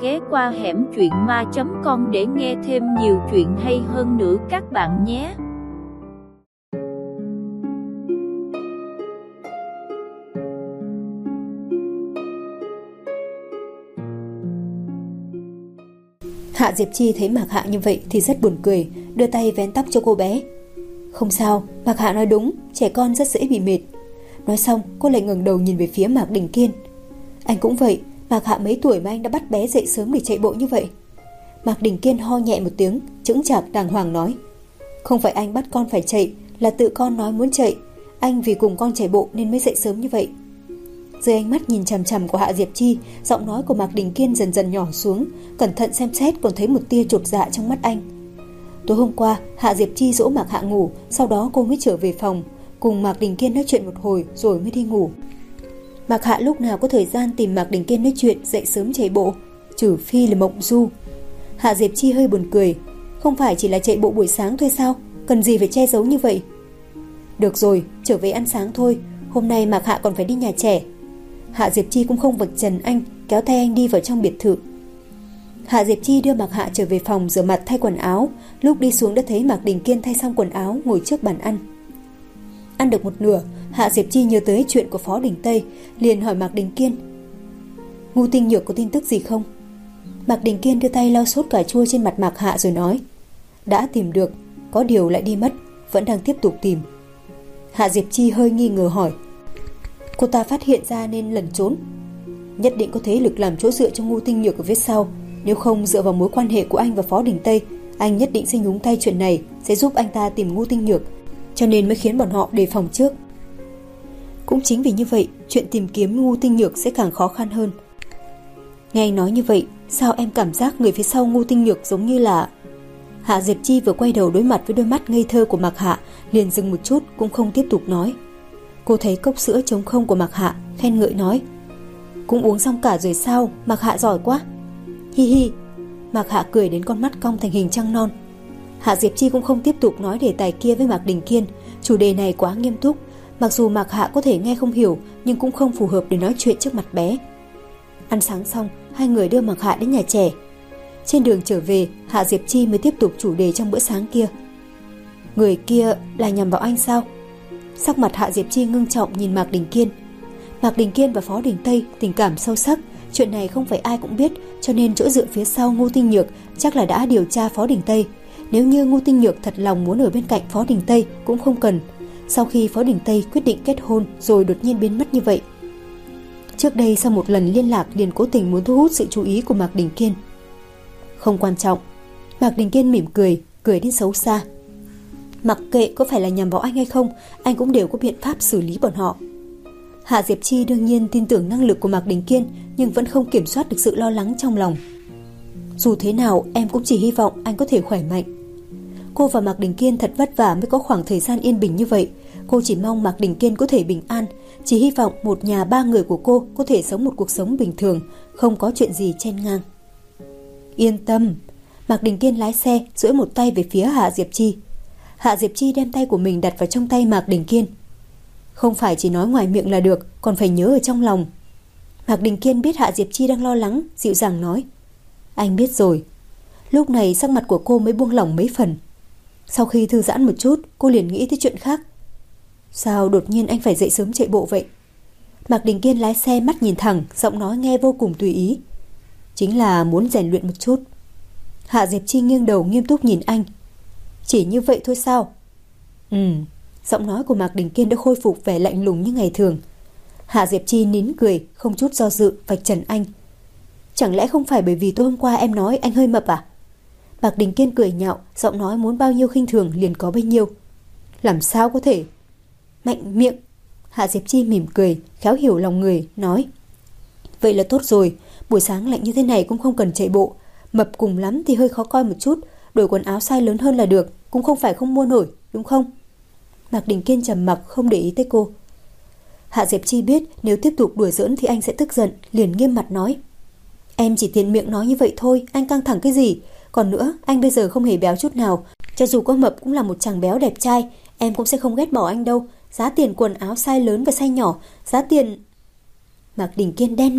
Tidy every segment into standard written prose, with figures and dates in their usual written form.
ghé qua hẻm truyện ma.com để nghe thêm nhiều chuyện hay hơn nữa các bạn nhé. Hạ Diệp Chi thấy Mạc Hạ như vậy thì rất buồn cười, đưa tay vén tóc cho cô bé. Không sao, Mạc Hạ nói đúng, trẻ con rất dễ bị mệt. Nói xong, cô lại ngẩng đầu nhìn về phía Mạc Đình Kiên. Anh cũng vậy, Mạc Hạ mấy tuổi mà anh đã bắt bé dậy sớm để chạy bộ như vậy? Mạc Đình Kiên ho nhẹ một tiếng, chững chạc đàng hoàng nói. Không phải anh bắt con phải chạy, là tự con nói muốn chạy. Anh vì cùng con chạy bộ nên mới dậy sớm như vậy. Dưới ánh mắt nhìn chằm chằm của Hạ Diệp Chi, giọng nói của Mạc Đình Kiên dần dần nhỏ xuống, cẩn thận xem xét còn thấy một tia chột dạ trong mắt anh. Tối hôm qua, Hạ Diệp Chi dỗ Mạc Hạ ngủ, sau đó cô mới trở về phòng, cùng Mạc Đình Kiên nói chuyện một hồi rồi mới đi ngủ. Mạc Hạ lúc nào có thời gian tìm Mạc Đình Kiên nói chuyện dậy sớm chạy bộ, trừ phi là mộng du. Hạ Diệp Chi hơi buồn cười, không phải chỉ là chạy bộ buổi sáng thôi sao, cần gì phải che giấu như vậy? Được rồi, trở về ăn sáng thôi, hôm nay Mạc Hạ còn phải đi nhà trẻ. Hạ Diệp Chi cũng không vạch trần anh, kéo tay anh đi vào trong biệt thự. Hạ Diệp Chi đưa Mạc Hạ trở về phòng rửa mặt thay quần áo, lúc đi xuống đã thấy Mạc Đình Kiên thay xong quần áo ngồi trước bàn ăn. Ăn được một nửa, Hạ Diệp Chi nhớ tới chuyện của Phó Đình Tây, liền hỏi Mạc Đình Kiên. Ngô Tinh Nhược có tin tức gì không? Mạc Đình Kiên đưa tay lau sốt cà chua trên mặt Mạc Hạ rồi nói. Đã tìm được, có điều lại đi mất, vẫn đang tiếp tục tìm. Hạ Diệp Chi hơi nghi ngờ hỏi. Cô ta phát hiện ra nên lẩn trốn. Nhất định có thế lực làm chỗ dựa cho Ngô Tinh Nhược ở phía sau. Nếu không dựa vào mối quan hệ của anh và Phó Đình Tây, anh nhất định sẽ nhúng tay chuyện này, sẽ giúp anh ta tìm Ngô Tinh Nhược, cho nên mới khiến bọn họ đề phòng trước. Cũng chính vì như vậy, chuyện tìm kiếm Ngô Tinh Nhược sẽ càng khó khăn hơn. Nghe anh nói như vậy, sao em cảm giác người phía sau Ngô Tinh Nhược giống như là... Hạ Diệp Chi vừa quay đầu đối mặt với đôi mắt ngây thơ của Mạc Hạ, liền dừng một chút cũng không tiếp tục nói. Cô thấy cốc sữa trống không của Mạc Hạ, khen ngợi nói. Cũng uống xong cả rồi sao, Mạc Hạ giỏi quá. Hi hi. Mạc Hạ cười đến con mắt cong thành hình trăng non. Hạ Diệp Chi cũng không tiếp tục nói đề tài kia với Mạc Đình Kiên, chủ đề này quá nghiêm túc. Mặc dù Mạc Hạ có thể nghe không hiểu, nhưng cũng không phù hợp để nói chuyện trước mặt bé. Ăn sáng xong, hai người đưa Mạc Hạ đến nhà trẻ. Trên đường trở về, Hạ Diệp Chi mới tiếp tục chủ đề trong bữa sáng kia. Người kia là nhằm vào anh sao? Sắc mặt Hạ Diệp Chi ngưng trọng nhìn Mạc Đình Kiên. Mạc Đình Kiên và Phó Đình Tây tình cảm sâu sắc, chuyện này không phải ai cũng biết, cho nên chỗ dựa phía sau Ngô Tinh Nhược chắc là đã điều tra Phó Đình Tây. Nếu như Ngô Tinh Nhược thật lòng muốn ở bên cạnh Phó Đình Tây cũng không cần. Sau khi Phó Đình Tây quyết định kết hôn rồi đột nhiên biến mất như vậy. Trước đây sau một lần liên lạc liền cố tình muốn thu hút sự chú ý của Mạc Đình Kiên. Không quan trọng. Mạc Đình Kiên mỉm cười, cười đến xấu xa. Mặc kệ có phải là nhằm vào anh hay không, anh cũng đều có biện pháp xử lý bọn họ. Hạ Diệp Chi đương nhiên tin tưởng năng lực của Mạc Đình Kiên, nhưng vẫn không kiểm soát được sự lo lắng trong lòng. Dù thế nào, em cũng chỉ hy vọng anh có thể khỏe mạnh. Cô và Mạc Đình Kiên thật vất vả mới có khoảng thời gian yên bình như vậy. Cô chỉ mong Mạc Đình Kiên có thể bình an, chỉ hy vọng một nhà ba người của cô có thể sống một cuộc sống bình thường, không có chuyện gì chen ngang. Yên tâm. Mạc Đình Kiên lái xe, duỗi một tay về phía Hạ Diệp Chi. Hạ Diệp Chi đem tay của mình đặt vào trong tay Mạc Đình Kiên. Không phải chỉ nói ngoài miệng là được, còn phải nhớ ở trong lòng. Mạc Đình Kiên biết Hạ Diệp Chi đang lo lắng, dịu dàng nói. Anh biết rồi. Lúc này sắc mặt của cô mới buông lỏng mấy phần. Sau khi thư giãn một chút, cô liền nghĩ tới chuyện khác. Sao đột nhiên anh phải dậy sớm chạy bộ vậy? Mạc Đình Kiên lái xe mắt nhìn thẳng, giọng nói nghe vô cùng tùy ý. Chính là muốn rèn luyện một chút. Hạ Diệp Chi nghiêng đầu nghiêm túc nhìn anh. Chỉ như vậy thôi sao? Giọng nói của Mạc Đình Kiên đã khôi phục vẻ lạnh lùng như ngày thường. Hạ Diệp Chi nín cười, không chút do dự vạch trần anh. Chẳng lẽ không phải bởi vì tối hôm qua em nói anh hơi mập à? Mạc Đình Kiên cười nhạo, giọng nói muốn bao nhiêu khinh thường liền có bấy nhiêu. Làm sao có thể? Mạnh miệng. Hạ Diệp Chi mỉm cười, khéo hiểu lòng người, nói. Vậy là tốt rồi, buổi sáng lạnh như thế này cũng không cần chạy bộ. Mập cùng lắm thì hơi khó coi một chút, đổi quần áo size lớn hơn là được, cũng không phải không mua nổi, đúng không? Mạc Đình Kiên trầm mặc không để ý tới cô. Hạ Diệp Chi biết nếu tiếp tục đùa giỡn thì anh sẽ tức giận, liền nghiêm mặt nói. Em chỉ tiện miệng nói như vậy thôi, anh căng thẳng cái gì? Còn nữa, anh bây giờ không hề béo chút nào, cho dù có mập cũng là một chàng béo đẹp trai, em cũng sẽ không ghét bỏ anh đâu. Giá tiền quần áo size lớn và size nhỏ, giá tiền... Mạc Đình Kiên đen mặt,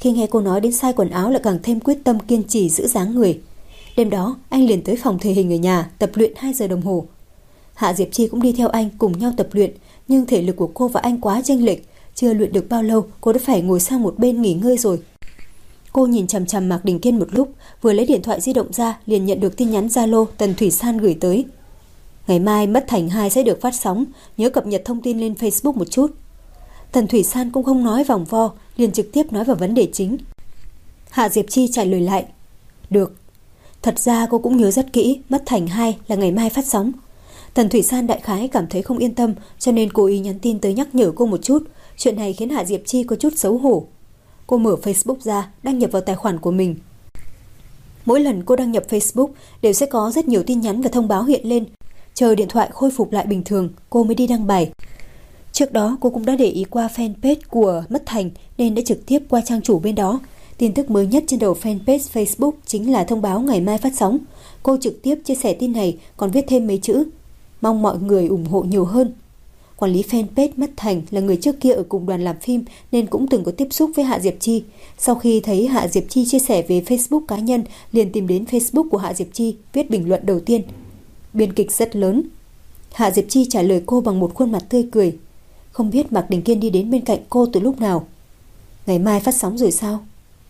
Khi nghe cô nói đến size quần áo lại càng thêm quyết tâm kiên trì giữ dáng người. Đêm đó anh liền tới phòng thể hình ở nhà tập luyện 2 giờ đồng hồ. Hạ Diệp Chi cũng đi theo anh cùng nhau tập luyện, nhưng thể lực của cô và anh quá chênh lệch, chưa luyện được bao lâu cô đã phải ngồi sang một bên nghỉ ngơi rồi. Cô nhìn chằm chằm Mạc Đình Kiên một lúc, vừa lấy điện thoại di động ra liền nhận được tin nhắn Zalo Tần Thủy San gửi tới. Ngày mai Mất Thành 2 sẽ được phát sóng, nhớ cập nhật thông tin lên Facebook một chút. Tần Thủy San cũng không nói vòng vo, liền trực tiếp nói vào vấn đề chính. Hạ Diệp Chi trả lời lại. Được. Thật ra cô cũng nhớ rất kỹ Mất Thành 2 là ngày mai phát sóng. Tần Thủy San đại khái cảm thấy không yên tâm, cho nên cố ý nhắn tin tới nhắc nhở cô một chút. Chuyện này khiến Hạ Diệp Chi có chút xấu hổ. Cô mở Facebook ra, đăng nhập vào tài khoản của mình. Mỗi lần cô đăng nhập Facebook đều sẽ có rất nhiều tin nhắn và thông báo hiện lên. Chờ điện thoại khôi phục lại bình thường, cô mới đi đăng bài. Trước đó cô cũng đã để ý qua fanpage của Mất Thành nên đã trực tiếp qua trang chủ bên đó. Tin tức mới nhất trên đầu fanpage Facebook chính là thông báo ngày mai phát sóng. Cô trực tiếp chia sẻ tin này, còn viết thêm mấy chữ: mong mọi người ủng hộ nhiều hơn. Quản lý fanpage Mất Thành là người trước kia ở cùng đoàn làm phim nên cũng từng có tiếp xúc với Hạ Diệp Chi. Sau khi thấy Hạ Diệp Chi chia sẻ về Facebook cá nhân, liền tìm đến Facebook của Hạ Diệp Chi, viết bình luận đầu tiên: biên kịch rất lớn. Hạ Diệp Chi trả lời cô bằng một khuôn mặt tươi cười. Không biết Mạc Đình Kiên đi đến bên cạnh cô từ lúc nào. Ngày mai phát sóng rồi sao?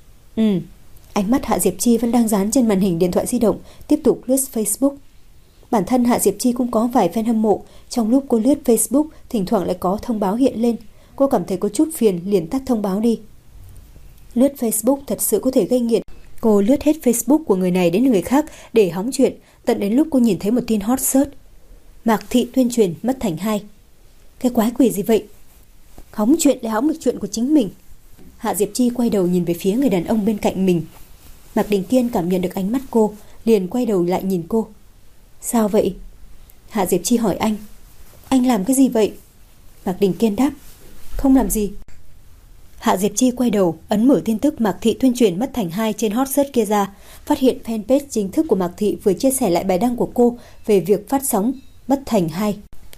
Ánh mắt Hạ Diệp Chi vẫn đang dán trên màn hình điện thoại di động, tiếp tục lướt Facebook. Bản thân Hạ Diệp Chi cũng có vài fan hâm mộ. Trong lúc cô lướt Facebook, thỉnh thoảng lại có thông báo hiện lên. Cô cảm thấy có chút phiền, liền tắt thông báo đi. Lướt Facebook thật sự có thể gây nghiện. Cô lướt hết Facebook của người này đến người khác để hóng chuyện, tận đến lúc cô nhìn thấy một tin hot search: Mạc Thị tuyên truyền Mất Thành 2. Cái quái quỷ gì vậy? Hóng chuyện lại hóng được chuyện của chính mình. Hạ Diệp Chi quay đầu nhìn về phía người đàn ông bên cạnh mình. Mạc Đình Kiên cảm nhận được ánh mắt cô, liền quay đầu lại nhìn cô. Sao vậy? Hạ Diệp Chi hỏi anh. Anh làm cái gì vậy? Mạc Đình Kiên đáp. Không làm gì. Hạ Diệp Chi quay đầu, ấn mở tin tức Mạc Thị tuyên truyền Mất Thành 2 trên hot search kia ra, phát hiện fanpage chính thức của Mạc Thị vừa chia sẻ lại bài đăng của cô về việc phát sóng Mất Thành 2.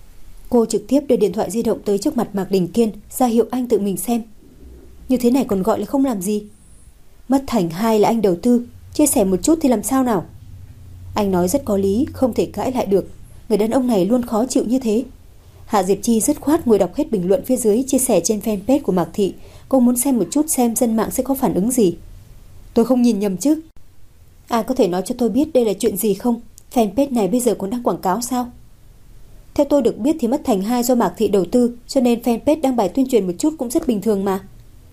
Cô trực tiếp đưa điện thoại di động tới trước mặt Mạc Đình Kiên, ra hiệu anh tự mình xem. Như thế này còn gọi là không làm gì? Mất Thành 2 là anh đầu tư, chia sẻ một chút thì làm sao nào? Anh nói rất có lý, không thể cãi lại được. Người đàn ông này luôn khó chịu như thế. Hạ Diệp Chi dứt khoát ngồi đọc hết bình luận phía dưới chia sẻ trên fanpage của Mạc Thị. Cô muốn xem một chút xem dân mạng sẽ có phản ứng gì. Tôi không nhìn nhầm chứ? Ai có thể nói cho tôi biết đây là chuyện gì không? Fanpage này bây giờ còn đang quảng cáo sao? Theo tôi được biết thì Mất Thành 2 do Mạc Thị đầu tư, cho nên fanpage đăng bài tuyên truyền một chút cũng rất bình thường mà.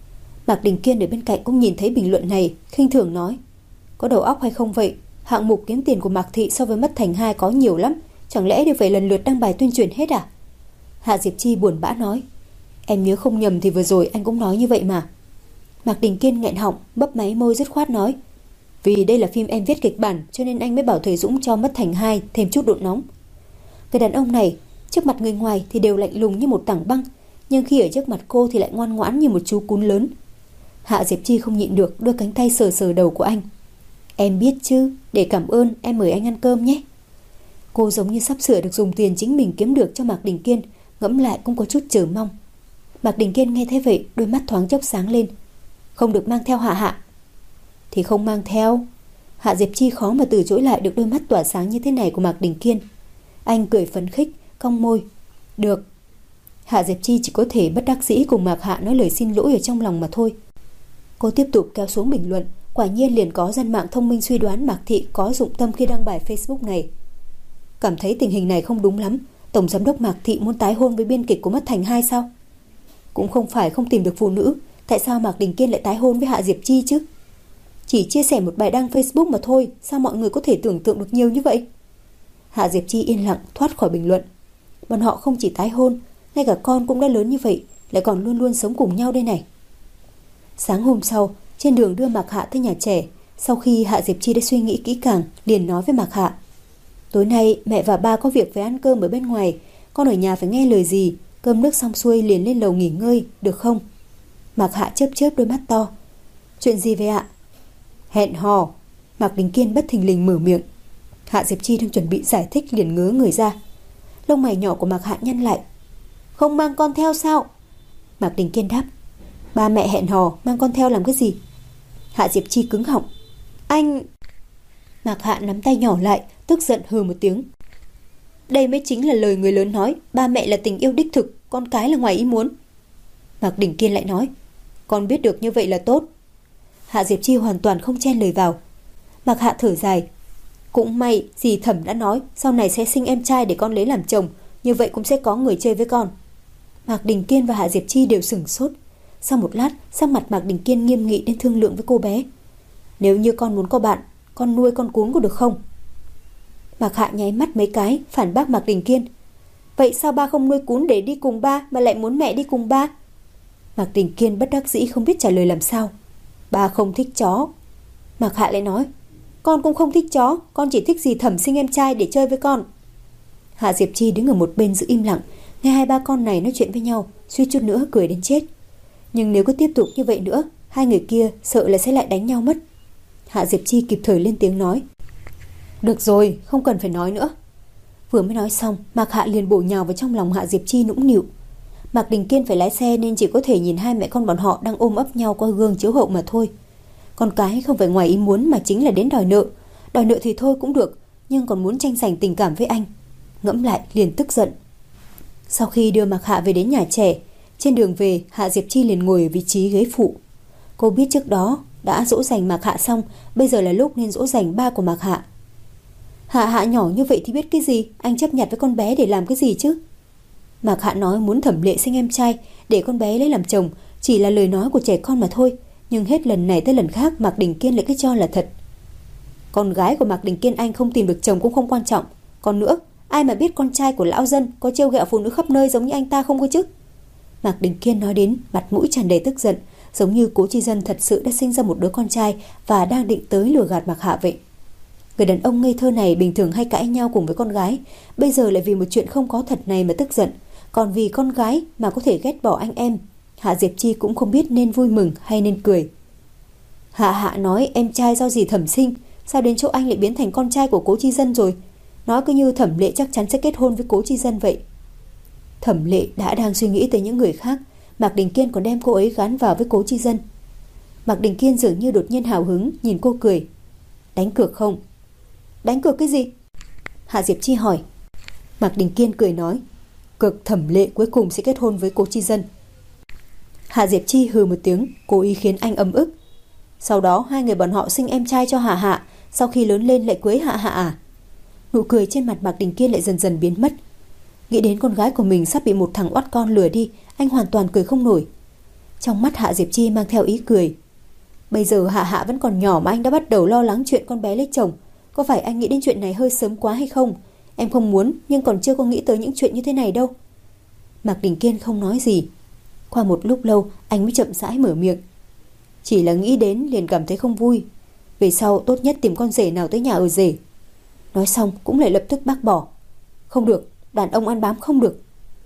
Mạc Đình Kiên ở bên cạnh cũng nhìn thấy bình luận này, khinh thường nói: có đầu óc hay không vậy? Hạng mục kiếm tiền của Mạc Thị so với Mất Thành 2 có nhiều lắm, chẳng lẽ đều phải lần lượt đăng bài tuyên truyền hết à? Hạ Diệp Chi buồn bã nói. Em nhớ không nhầm thì vừa rồi anh cũng nói như vậy mà. Mạc Đình Kiên nghẹn họng, bấp máy môi dứt khoát nói. Vì đây là phim em viết kịch bản, cho nên anh mới bảo Thời Dũng cho Mất Thành 2 thêm chút độ nóng. Người đàn ông này trước mặt người ngoài thì đều lạnh lùng như một tảng băng, nhưng khi ở trước mặt cô thì lại ngoan ngoãn như một chú cún lớn. Hạ Diệp Chi không nhịn được đưa cánh tay sờ sờ đầu của anh. Em biết chứ, để cảm ơn em mời anh ăn cơm nhé. Cô giống như sắp sửa được dùng tiền chính mình kiếm được cho Mạc Đình Kiên, ngẫm lại cũng có chút chờ mong. Mạc Đình Kiên nghe thế vậy, đôi mắt thoáng chốc sáng lên. Không được mang theo Hạ Hạ. Thì không mang theo. Hạ Diệp Chi khó mà từ chối lại được đôi mắt tỏa sáng như thế này của Mạc Đình Kiên. Anh cười phấn khích, cong môi. Được. Hạ Diệp Chi chỉ có thể bất đắc dĩ cùng Mạc Hạ nói lời xin lỗi ở trong lòng mà thôi. Cô tiếp tục kéo xuống bình luận. Quả nhiên liền có dân mạng thông minh suy đoán Mạc Thị có dụng tâm khi đăng bài Facebook này. Cảm thấy tình hình này không đúng lắm. Tổng giám đốc Mạc Thị muốn tái hôn với biên kịch của Mất Thành 2 sao? Cũng không phải không tìm được phụ nữ. Tại sao Mạc Đình Kiên lại tái hôn với Hạ Diệp Chi chứ? Chỉ chia sẻ một bài đăng Facebook mà thôi, sao mọi người có thể tưởng tượng được nhiều như vậy? Hạ Diệp Chi yên lặng thoát khỏi bình luận. Bọn họ không chỉ tái hôn, ngay cả con cũng đã lớn như vậy, lại còn luôn luôn sống cùng nhau đây này. Sáng hôm sau, trên đường đưa Mạc Hạ tới nhà trẻ, sau khi Hạ Diệp Chi đã suy nghĩ kỹ càng, liền nói với Mạc Hạ. Tối nay mẹ và ba có việc phải ăn cơm ở bên ngoài, con ở nhà phải nghe lời gì, cơm nước xong xuôi liền lên lầu nghỉ ngơi, được không? Mạc Hạ chớp chớp đôi mắt to. Chuyện gì vậy ạ? Hẹn hò. Mạc Đình Kiên bất thình lình mở miệng. Hạ Diệp Chi đang chuẩn bị giải thích liền ngớ người ra. Lông mày nhỏ của Mạc Hạ nhăn lại. Không mang con theo sao? Mạc Đình Kiên đáp. Ba mẹ hẹn hò, mang con theo làm cái gì? Hạ Diệp Chi cứng họng. Anh... Mạc Hạ nắm tay nhỏ lại, tức giận hừ một tiếng. Đây mới chính là lời người lớn nói, ba mẹ là tình yêu đích thực, con cái là ngoài ý muốn. Mạc Đình Kiên lại nói, con biết được như vậy là tốt. Hạ Diệp Chi hoàn toàn không chen lời vào. Mạc Hạ thở dài. Cũng may dì Thẩm đã nói sau này sẽ sinh em trai để con lấy làm chồng, như vậy cũng sẽ có người chơi với con. Mạc Đình Kiên và Hạ Diệp Chi đều sửng sốt. Sau một lát, sắc mặt Mạc Đình Kiên nghiêm nghị đến thương lượng với cô bé. Nếu như con muốn có bạn, con nuôi con cún có được không? Mạc Hạ nháy mắt mấy cái, phản bác Mạc Đình Kiên. Vậy sao ba không nuôi cún để đi cùng ba mà lại muốn mẹ đi cùng ba? Mạc Đình Kiên bất đắc dĩ không biết trả lời làm sao. Ba không thích chó. Mạc Hạ lại nói, con cũng không thích chó, con chỉ thích dì Thẩm sinh em trai để chơi với con. Hạ Diệp Chi đứng ở một bên giữ im lặng, nghe hai ba con này nói chuyện với nhau, suýt chút nữa cười đến chết. Nhưng nếu cứ tiếp tục như vậy nữa, hai người kia sợ là sẽ lại đánh nhau mất. Hạ Diệp Chi kịp thời lên tiếng nói, được rồi, không cần phải nói nữa. Vừa mới nói xong, Mạc Hạ liền bổ nhào vào trong lòng Hạ Diệp Chi nũng nịu. Mạc Đình Kiên phải lái xe nên chỉ có thể nhìn hai mẹ con bọn họ đang ôm ấp nhau qua gương chiếu hậu mà thôi. Con cái không phải ngoài ý muốn mà chính là đến đòi nợ. Đòi nợ thì thôi cũng được, nhưng còn muốn tranh giành tình cảm với anh. Ngẫm lại liền tức giận. Sau khi đưa Mạc Hạ về đến nhà trẻ, trên đường về Hạ Diệp Chi liền ngồi ở vị trí ghế phụ. Cô biết trước đó đã dỗ dành Mạc Hạ xong, bây giờ là lúc nên dỗ dành ba của Mạc Hạ. Hạ Hạ nhỏ như vậy thì biết cái gì, anh chấp nhặt với con bé để làm cái gì chứ? Mạc Hạ nói muốn Thẩm Lệ sinh em trai để con bé lấy làm chồng, chỉ là lời nói của trẻ con mà thôi, nhưng hết lần này tới lần khác Mạc Đình Kiên lại cứ cho là thật. Con gái của Mạc Đình Kiên anh không tìm được chồng cũng không quan trọng, còn nữa, ai mà biết con trai của lão dân có trêu ghẹo phụ nữ khắp nơi giống như anh ta không cơ chứ? Mạc Đình Kiên nói đến mặt mũi tràn đầy tức giận, giống như Cố Chi Dân thật sự đã sinh ra một đứa con trai và đang định tới lừa gạt Mạc Hạ vậy. Người đàn ông ngây thơ này bình thường hay cãi nhau cùng với con gái, bây giờ lại vì một chuyện không có thật này mà tức giận, còn vì con gái mà có thể ghét bỏ anh em. Hạ Diệp Chi cũng không biết nên vui mừng hay nên cười. Hạ Hạ nói em trai do dì Thẩm sinh, sao đến chỗ anh lại biến thành con trai của Cố Chi Dân rồi? Nói cứ như Thẩm Lệ chắc chắn sẽ kết hôn với Cố Chi Dân vậy. Thẩm Lệ đã đang suy nghĩ tới những người khác, Mạc Đình Kiên còn đem cô ấy gán vào với Cố Chi Dân. Mạc Đình Kiên dường như đột nhiên hào hứng nhìn cô cười. Đánh cược không? Đánh cược cái gì? Hạ Diệp Chi hỏi. Mạc Đình Kiên cười nói, cược Thẩm Lệ cuối cùng sẽ kết hôn với Cố Chi Dân. Hạ Diệp Chi hừ một tiếng, cố ý khiến anh ấm ức. Sau đó hai người bọn họ sinh em trai cho Hạ Hạ, sau khi lớn lên lại cưới Hạ Hạ à? Nụ cười trên mặt Mạc Đình Kiên lại dần dần biến mất. Nghĩ đến con gái của mình sắp bị một thằng oắt con lừa đi, anh hoàn toàn cười không nổi. Trong mắt Hạ Diệp Chi mang theo ý cười. Bây giờ Hạ Hạ vẫn còn nhỏ mà anh đã bắt đầu lo lắng chuyện con bé lấy chồng. Có phải anh nghĩ đến chuyện này hơi sớm quá hay không? Em không muốn, nhưng còn chưa có nghĩ tới những chuyện như thế này đâu. Mạc Đình Kiên không nói gì. Qua một lúc lâu anh mới chậm rãi mở miệng. Chỉ là nghĩ đến liền cảm thấy không vui. Về sau tốt nhất tìm con rể nào tới nhà ở rể. Nói xong cũng lại lập tức bác bỏ. Không được, đàn ông ăn bám không được.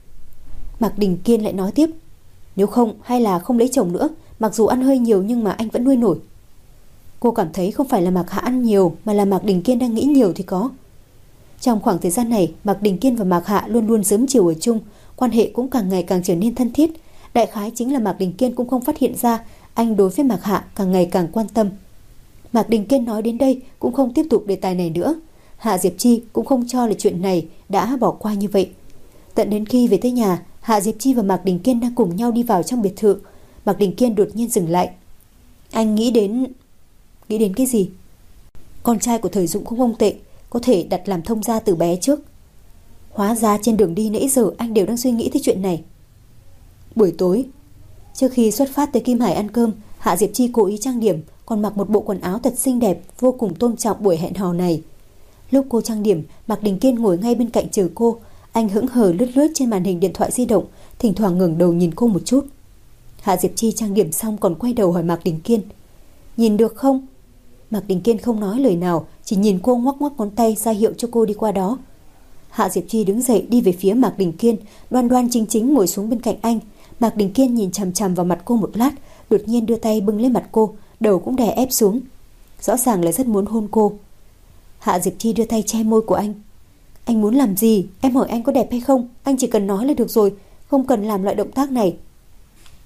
Mạc Đình Kiên lại nói tiếp. Nếu không hay là không lấy chồng nữa, mặc dù ăn hơi nhiều nhưng mà anh vẫn nuôi nổi. Cô cảm thấy không phải là Mạc Hạ ăn nhiều, mà là Mạc Đình Kiên đang nghĩ nhiều thì có. Trong khoảng thời gian này, Mạc Đình Kiên và Mạc Hạ luôn luôn sớm chiều ở chung, quan hệ cũng càng ngày càng trở nên thân thiết. Đại khái chính là Mạc Đình Kiên cũng không phát hiện ra anh đối với Mạc Hạ càng ngày càng quan tâm. Mạc Đình Kiên nói đến đây cũng không tiếp tục đề tài này nữa. Hạ Diệp Chi cũng không cho là chuyện này đã bỏ qua như vậy. Tận đến khi về tới nhà, Hạ Diệp Chi và Mạc Đình Kiên đang cùng nhau đi vào trong biệt thự. Mạc Đình Kiên đột nhiên dừng lại. Anh nghĩ đến cái gì? Con trai của Thời Dũng cũng không tệ, có thể đặt làm thông gia từ bé trước. Hóa ra trên đường đi nãy giờ anh đều đang suy nghĩ tới chuyện này. Buổi tối, trước khi xuất phát tới Kim Hải ăn cơm, Hạ Diệp Chi cố ý trang điểm, còn mặc một bộ quần áo thật xinh đẹp, vô cùng tôn trọng buổi hẹn hò này. Lúc cô trang điểm, Mạc Đình Kiên ngồi ngay bên cạnh chờ cô. Anh hững hờ lướt lướt trên màn hình điện thoại di động, thỉnh thoảng ngẩng đầu nhìn cô một chút. Hạ Diệp Chi trang điểm xong còn quay đầu hỏi Mạc Đình Kiên. Nhìn được không? Mạc Đình Kiên không nói lời nào, chỉ nhìn cô ngoắc ngoắc ngón tay ra hiệu cho cô đi qua đó. Hạ Diệp Chi đứng dậy đi về phía Mạc Đình Kiên, đoan đoan chính chính ngồi xuống bên cạnh anh. Mạc Đình Kiên nhìn chằm chằm vào mặt cô một lát, đột nhiên đưa tay bưng lên mặt cô, đầu cũng đè ép xuống. Rõ ràng là rất muốn hôn cô. Hạ Diệp Chi đưa tay che môi của anh. Anh muốn làm gì? Em hỏi anh có đẹp hay không? Anh chỉ cần nói là được rồi, không cần làm loại động tác này.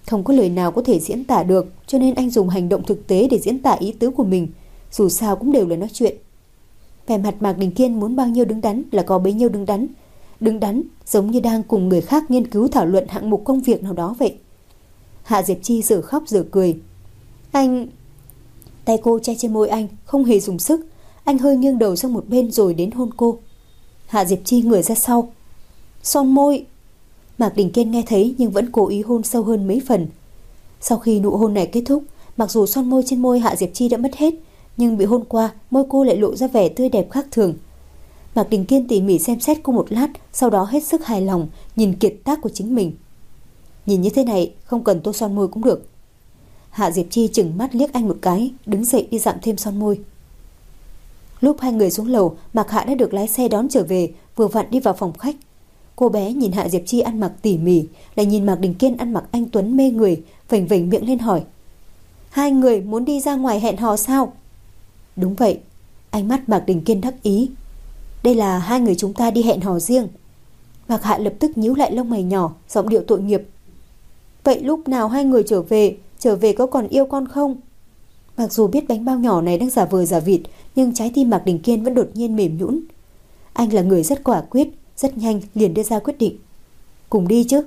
Không có lời nào có thể diễn tả được, cho nên anh dùng hành động thực tế để diễn tả ý tứ của mình. Dù sao cũng đều là nói chuyện. Vẻ mặt Mạc Đình Kiên muốn bao nhiêu đứng đắn là có bấy nhiêu đứng đắn. Đứng đắn giống như đang cùng người khác nghiên cứu thảo luận hạng mục công việc nào đó vậy. Hạ Diệp Chi giờ khóc giờ cười. Anh... Tay cô che trên môi anh, không hề dùng sức. Anh hơi nghiêng đầu sang một bên rồi đến hôn cô. Hạ Diệp Chi ngửa ra sau. Son môi. Mạc Đình Kiên nghe thấy nhưng vẫn cố ý hôn sâu hơn mấy phần. Sau khi nụ hôn này kết thúc, mặc dù son môi trên môi Hạ Diệp Chi đã mất hết, nhưng bị hôn qua, môi cô lại lộ ra vẻ tươi đẹp khác thường. Mạc Đình Kiên tỉ mỉ xem xét cô một lát, sau đó hết sức hài lòng nhìn kiệt tác của chính mình. Nhìn như thế này, không cần tô son môi cũng được. Hạ Diệp Chi chừng mắt liếc anh một cái, đứng dậy đi dặm thêm son môi. Lúc hai người xuống lầu, Mạc Hạ đã được lái xe đón trở về, vừa vặn đi vào phòng khách. Cô bé nhìn Hạ Diệp Chi ăn mặc tỉ mỉ, lại nhìn Mạc Đình Kiên ăn mặc anh tuấn mê người, vểnh vểnh miệng lên hỏi. Hai người muốn đi ra ngoài hẹn hò sao? Đúng vậy. Ánh mắt Mạc Đình Kiên đắc ý. Đây là hai người chúng ta đi hẹn hò riêng. Mạc Hạ lập tức nhíu lại lông mày nhỏ, giọng điệu tội nghiệp. Vậy lúc nào hai người trở về có còn yêu con không? Mặc dù biết bánh bao nhỏ này đang giả vờ giả vịt, nhưng trái tim Mạc Đình Kiên vẫn đột nhiên mềm nhũn. Anh là người rất quả quyết, rất nhanh liền đưa ra quyết định. Cùng đi chứ?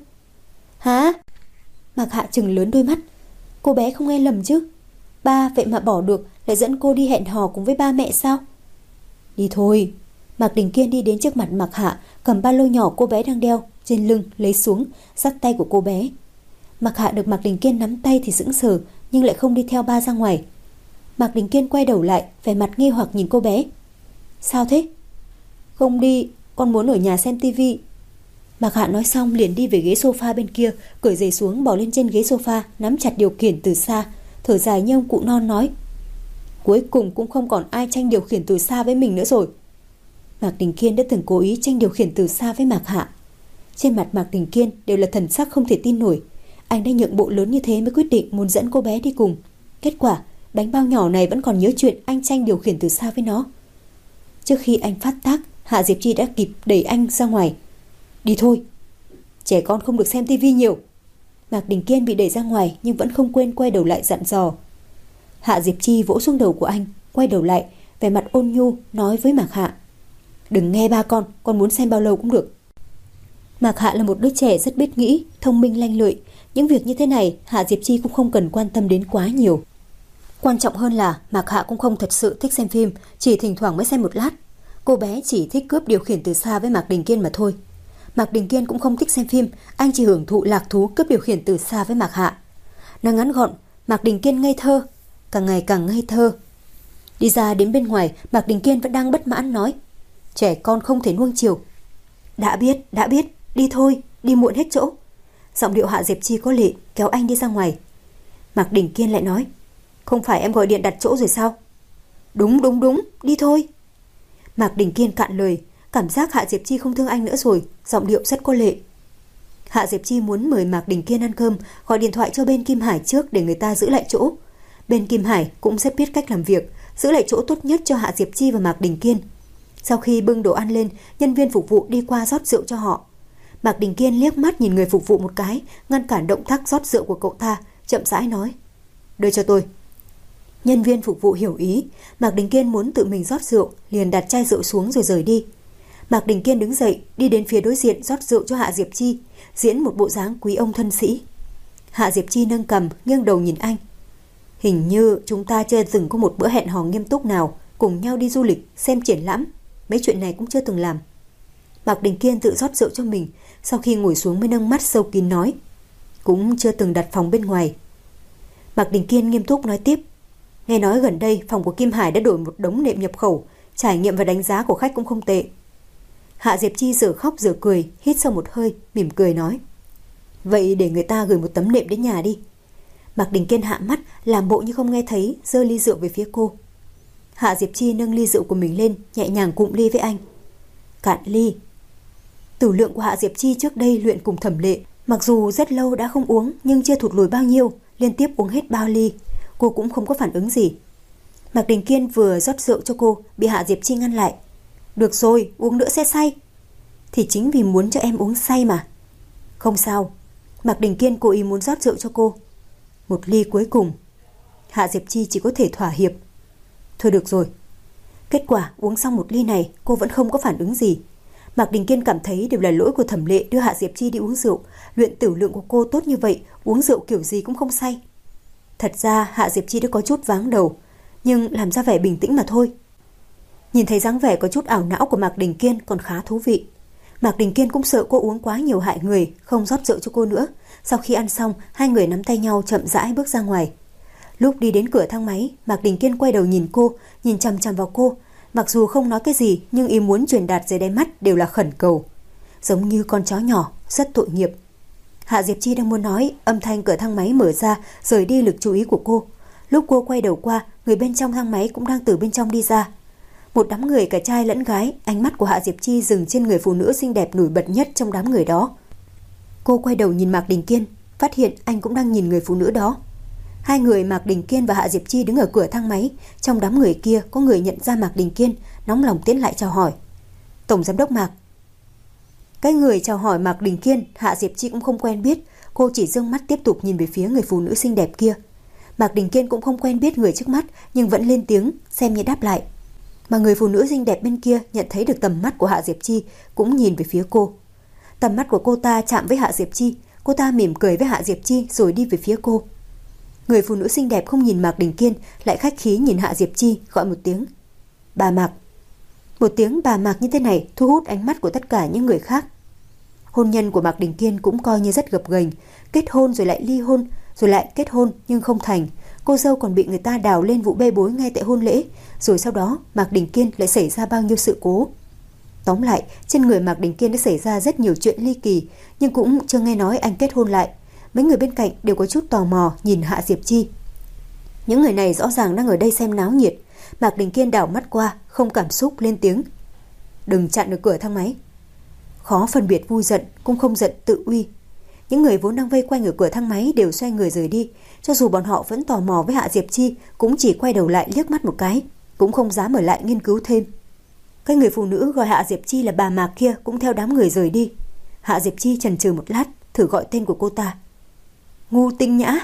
Hả? Mạc Hạ trừng lớn đôi mắt. Cô bé không nghe lầm chứ? Ba vậy mà bỏ được, lại dẫn cô đi hẹn hò cùng với ba mẹ sao? Đi thôi. Mạc Đình Kiên đi đến trước mặt Mạc Hạ, cầm ba lô nhỏ cô bé đang đeo trên lưng lấy xuống, dắt tay của cô bé. Mạc Hạ được Mạc Đình Kiên nắm tay thì sững sờ, nhưng lại không đi theo ba ra ngoài. Mạc Đình Kiên quay đầu lại, vẻ mặt nghi hoặc nhìn cô bé. Sao thế? Không đi, con muốn ở nhà xem tivi. Mạc Hạ nói xong liền đi về ghế sofa bên kia, cởi giày xuống bỏ lên trên ghế sofa, nắm chặt điều khiển từ xa, thở dài như ông cụ non nói. Cuối cùng cũng không còn ai tranh điều khiển từ xa với mình nữa rồi. Mạc Đình Kiên đã từng cố ý tranh điều khiển từ xa với Mạc Hạ. Trên mặt Mạc Đình Kiên đều là thần sắc không thể tin nổi. Anh đã nhượng bộ lớn như thế mới quyết định muốn dẫn cô bé đi cùng. Kết quả bánh bao nhỏ này vẫn còn nhớ chuyện anh tranh điều khiển từ xa với nó. Trước khi anh phát tác, Hạ Diệp Chi đã kịp đẩy anh ra ngoài. Đi thôi. Trẻ con không được xem tivi nhiều. Mạc Đình Kiên bị đẩy ra ngoài nhưng vẫn không quên quay đầu lại dặn dò. Hạ Diệp Chi vỗ xuống đầu của anh, quay đầu lại, vẻ mặt ôn nhu nói với Mạc Hạ. Đừng nghe ba con muốn xem bao lâu cũng được. Mạc Hạ là một đứa trẻ rất biết nghĩ, thông minh lanh lợi. Những việc như thế này Hạ Diệp Chi cũng không cần quan tâm đến quá nhiều. Quan trọng hơn là Mạc Hạ cũng không thật sự thích xem phim, chỉ thỉnh thoảng mới xem một lát. Cô bé chỉ thích cướp điều khiển từ xa với Mạc Đình Kiên mà thôi. Mạc Đình Kiên cũng không thích xem phim, anh chỉ hưởng thụ lạc thú cướp điều khiển từ xa với Mạc Hạ. Nói ngắn gọn, Mạc Đình Kiên ngây thơ, càng ngày càng ngây thơ. Đi ra đến bên ngoài, Mạc Đình Kiên vẫn đang bất mãn nói. Trẻ con không thể nuông chiều. Đã biết, đi thôi, đi muộn hết chỗ. Giọng điệu Hạ Diệp Chi có lệ, kéo anh đi ra ngoài. Mạc Đình Kiên lại nói. Không phải em gọi điện đặt chỗ rồi sao? Đúng, đi thôi. Mạc Đình Kiên cạn lời, cảm giác Hạ Diệp Chi không thương anh nữa rồi, giọng điệu rất có lệ. Hạ Diệp Chi muốn mời Mạc Đình Kiên ăn cơm, gọi điện thoại cho bên Kim Hải trước để người ta giữ lại chỗ. Bên Kim Hải cũng rất biết cách làm việc, giữ lại chỗ tốt nhất cho Hạ Diệp Chi và Mạc Đình Kiên. Sau khi bưng đồ ăn lên, nhân viên phục vụ đi qua rót rượu cho họ. Mạc Đình Kiên liếc mắt nhìn người phục vụ một cái, ngăn cản động tác rót rượu của cậu ta, chậm rãi nói. Đưa cho tôi. Nhân viên phục vụ hiểu ý, Mạc Đình Kiên muốn tự mình rót rượu, liền đặt chai rượu xuống rồi rời đi. Mạc Đình Kiên đứng dậy, đi đến phía đối diện rót rượu cho Hạ Diệp Chi, diễn một bộ dáng quý ông thân sĩ. Hạ Diệp Chi nâng cằm, nghiêng đầu nhìn anh. Hình như chúng ta chưa từng có một bữa hẹn hò nghiêm túc nào, cùng nhau đi du lịch, xem triển lãm. Mấy chuyện này cũng chưa từng làm. Mạc Đình Kiên tự rót rượu cho mình, sau khi ngồi xuống mới nâng mắt sâu kín nói. Cũng chưa từng đặt phòng bên ngoài. Mạc Đình Kiên nghiêm túc nói tiếp. Nghe nói gần đây phòng của Kim Hải đã đổi một đống nệm nhập khẩu, trải nghiệm và đánh giá của khách cũng không tệ. Hạ Diệp Chi giờ khóc giờ cười, hít sâu một hơi, mỉm cười nói. Vậy để người ta gửi một tấm nệm đến nhà đi. Mạc Đình Kiên hạ mắt, làm bộ như không nghe thấy, giơ ly rượu về phía cô. Hạ Diệp Chi nâng ly rượu của mình lên, nhẹ nhàng cụm ly với anh. Cạn ly. Tử lượng của Hạ Diệp Chi trước đây luyện cùng Thẩm Lệ, mặc dù rất lâu đã không uống nhưng chưa thụt lùi bao nhiêu, liên tiếp uống hết bao ly. Cô cũng không có phản ứng gì. Mạc Đình Kiên vừa rót rượu cho cô, bị Hạ Diệp Chi ngăn lại. Được rồi, uống nữa sẽ say. Thì chính vì muốn cho em uống say mà. Không sao. Mạc Đình Kiên cố ý muốn rót rượu cho cô. Một ly cuối cùng. Hạ Diệp Chi chỉ có thể thỏa hiệp. Thôi được rồi. Kết quả uống xong một ly này, cô vẫn không có phản ứng gì. Mạc Đình Kiên cảm thấy đều là lỗi của Thẩm Lệ đưa Hạ Diệp Chi đi uống rượu. Luyện tử lượng của cô tốt như vậy, uống rượu kiểu gì cũng không say. Thật ra Hạ Diệp Chi đã có chút váng đầu, nhưng làm ra vẻ bình tĩnh mà thôi. Nhìn thấy dáng vẻ có chút ảo não của Mạc Đình Kiên còn khá thú vị. Mạc Đình Kiên cũng sợ cô uống quá nhiều hại người, không rót rượu cho cô nữa. Sau khi ăn xong, hai người nắm tay nhau chậm rãi bước ra ngoài. Lúc đi đến cửa thang máy, Mạc Đình Kiên quay đầu nhìn cô, nhìn chằm chằm vào cô. Mặc dù không nói cái gì, nhưng ý muốn truyền đạt dưới đáy mắt đều là khẩn cầu. Giống như con chó nhỏ, rất tội nghiệp. Hạ Diệp Chi đang muốn nói, âm thanh cửa thang máy mở ra, rời đi lực chú ý của cô. Lúc cô quay đầu qua, người bên trong thang máy cũng đang từ bên trong đi ra. Một đám người cả trai lẫn gái, ánh mắt của Hạ Diệp Chi dừng trên người phụ nữ xinh đẹp nổi bật nhất trong đám người đó. Cô quay đầu nhìn Mạc Đình Kiên, phát hiện anh cũng đang nhìn người phụ nữ đó. Hai người Mạc Đình Kiên và Hạ Diệp Chi đứng ở cửa thang máy. Trong đám người kia có người nhận ra Mạc Đình Kiên, nóng lòng tiến lại chào hỏi. Tổng giám đốc Mạc. Cái người chào hỏi Mạc Đình Kiên, Hạ Diệp Chi cũng không quen biết. Cô chỉ dương mắt tiếp tục nhìn về phía người phụ nữ xinh đẹp kia. Mạc Đình Kiên cũng không quen biết người trước mắt, nhưng vẫn lên tiếng xem như đáp lại. Mà người phụ nữ xinh đẹp bên kia nhận thấy được tầm mắt của Hạ Diệp Chi, cũng nhìn về phía cô. Tầm mắt của cô ta chạm với Hạ Diệp Chi, cô ta mỉm cười với Hạ Diệp Chi rồi đi về phía cô. Người phụ nữ xinh đẹp không nhìn Mạc Đình Kiên, lại khách khí nhìn Hạ Diệp Chi, gọi một tiếng bà Mạc. Một tiếng bà Mạc như thế này thu hút ánh mắt của tất cả những người khác. Hôn nhân của Mạc Đình Kiên cũng coi như rất gập ghềnh, kết hôn rồi lại ly hôn, rồi lại kết hôn nhưng không thành. Cô dâu còn bị người ta đào lên vụ bê bối ngay tại hôn lễ, rồi sau đó Mạc Đình Kiên lại xảy ra bao nhiêu sự cố. Tóm lại, trên người Mạc Đình Kiên đã xảy ra rất nhiều chuyện ly kỳ, nhưng cũng chưa nghe nói anh kết hôn lại. Mấy người bên cạnh đều có chút tò mò nhìn Hạ Diệp Chi. Những người này rõ ràng đang ở đây xem náo nhiệt. Mạc Đình Kiên đảo mắt qua, không cảm xúc lên tiếng. Đừng chặn được cửa thang máy. Khó phân biệt vui giận, cũng không giận tự uy. Những người vốn đang vây quanh ở cửa thang máy đều xoay người rời đi. Cho dù bọn họ vẫn tò mò với Hạ Diệp Chi, cũng chỉ quay đầu lại liếc mắt một cái, cũng không dám ở lại nghiên cứu thêm. Cái người phụ nữ gọi Hạ Diệp Chi là bà Mạc kia cũng theo đám người rời đi. Hạ Diệp Chi chần chừ một lát, thử gọi tên của cô ta. Ngô Tinh Nhã.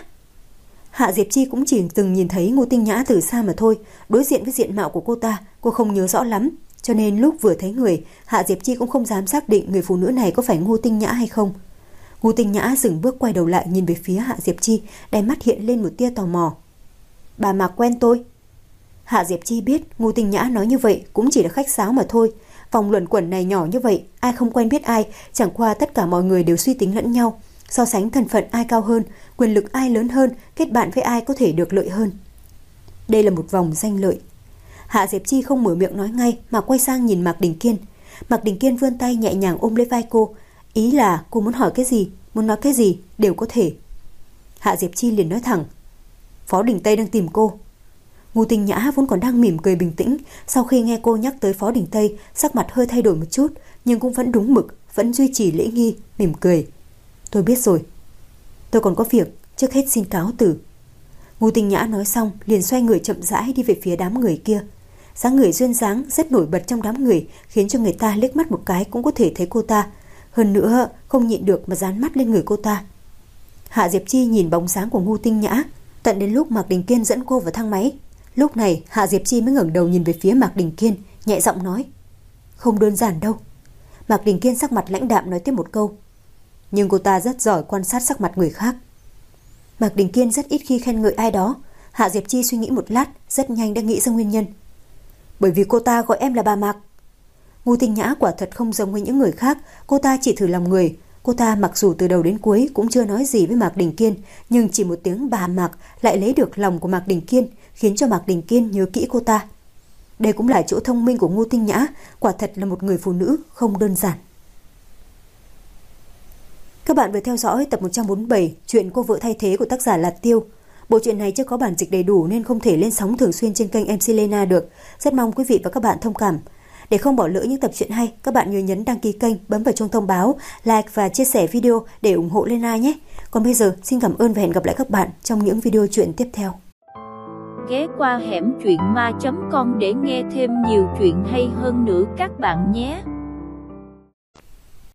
Hạ Diệp Chi cũng chỉ từng nhìn thấy Ngô Tinh Nhã từ xa mà thôi, đối diện với diện mạo của cô ta, cô không nhớ rõ lắm, cho nên lúc vừa thấy người, Hạ Diệp Chi cũng không dám xác định người phụ nữ này có phải Ngô Tinh Nhã hay không. Ngô Tinh Nhã dừng bước quay đầu lại nhìn về phía Hạ Diệp Chi, đáy mắt hiện lên một tia tò mò. Bà Mạc quen tôi. Hạ Diệp Chi biết Ngô Tinh Nhã nói như vậy cũng chỉ là khách sáo mà thôi. Vòng luẩn quẩn này nhỏ như vậy, ai không quen biết ai, chẳng qua tất cả mọi người đều suy tính lẫn nhau, so sánh thân phận ai cao hơn, quyền lực ai lớn hơn, kết bạn với ai có thể được lợi hơn. Đây là một vòng danh lợi. Hạ Diệp Chi không mở miệng nói ngay mà quay sang nhìn Mạc Đình Kiên. Mạc Đình Kiên vươn tay nhẹ nhàng ôm lấy vai cô, ý là cô muốn hỏi cái gì, muốn nói cái gì đều có thể. Hạ Diệp Chi liền nói thẳng. Phó Đình Tây đang tìm cô. Ngô Tinh Nhã vốn còn đang mỉm cười bình tĩnh, sau khi nghe cô nhắc tới Phó Đình Tây, sắc mặt hơi thay đổi một chút, nhưng cũng vẫn đúng mực, vẫn duy trì lễ nghi, mỉm cười. Tôi biết rồi. Tôi còn có việc, trước hết xin cáo từ. Ngô Tinh Nhã nói xong, liền xoay người chậm rãi đi về phía đám người kia. Dáng người duyên dáng rất nổi bật trong đám người, khiến cho người ta liếc mắt một cái cũng có thể thấy cô ta. Hơn nữa, không nhịn được mà dán mắt lên người cô ta. Hạ Diệp Chi nhìn bóng dáng của Ngô Tinh Nhã, tận đến lúc Mạc Đình Kiên dẫn cô vào thang máy. Lúc này, Hạ Diệp Chi mới ngẩng đầu nhìn về phía Mạc Đình Kiên, nhẹ giọng nói. Không đơn giản đâu. Mạc Đình Kiên sắc mặt lãnh đạm nói tiếp một câu. Nhưng cô ta rất giỏi quan sát sắc mặt người khác. Mạc Đình Kiên rất ít khi khen ngợi ai đó. Hạ Diệp Chi suy nghĩ một lát, rất nhanh đã nghĩ ra nguyên nhân. Bởi vì cô ta gọi em là bà Mạc. Ngô Tinh Nhã quả thật không giống với những người khác, cô ta chỉ thử lòng người. Cô ta mặc dù từ đầu đến cuối cũng chưa nói gì với Mạc Đình Kiên, nhưng chỉ một tiếng bà Mạc lại lấy được lòng của Mạc Đình Kiên, khiến cho Mạc Đình Kiên nhớ kỹ cô ta. Đây cũng là chỗ thông minh của Ngô Tinh Nhã, quả thật là một người phụ nữ không đơn giản. Các bạn vừa theo dõi tập 147 chuyện Cô vợ thay thế của tác giả Lạt Tiêu. Bộ truyện này chưa có bản dịch đầy đủ nên không thể lên sóng thường xuyên trên kênh MC Lena được. Rất mong quý vị và các bạn thông cảm. Để không bỏ lỡ những tập truyện hay, các bạn nhớ nhấn đăng ký kênh, bấm vào chuông thông báo, like và chia sẻ video để ủng hộ Lena nhé. Còn bây giờ, xin cảm ơn và hẹn gặp lại các bạn trong những video truyện tiếp theo. Ghé qua hẻm truyện ma.com để nghe thêm nhiều chuyện hay hơn nữa các bạn nhé.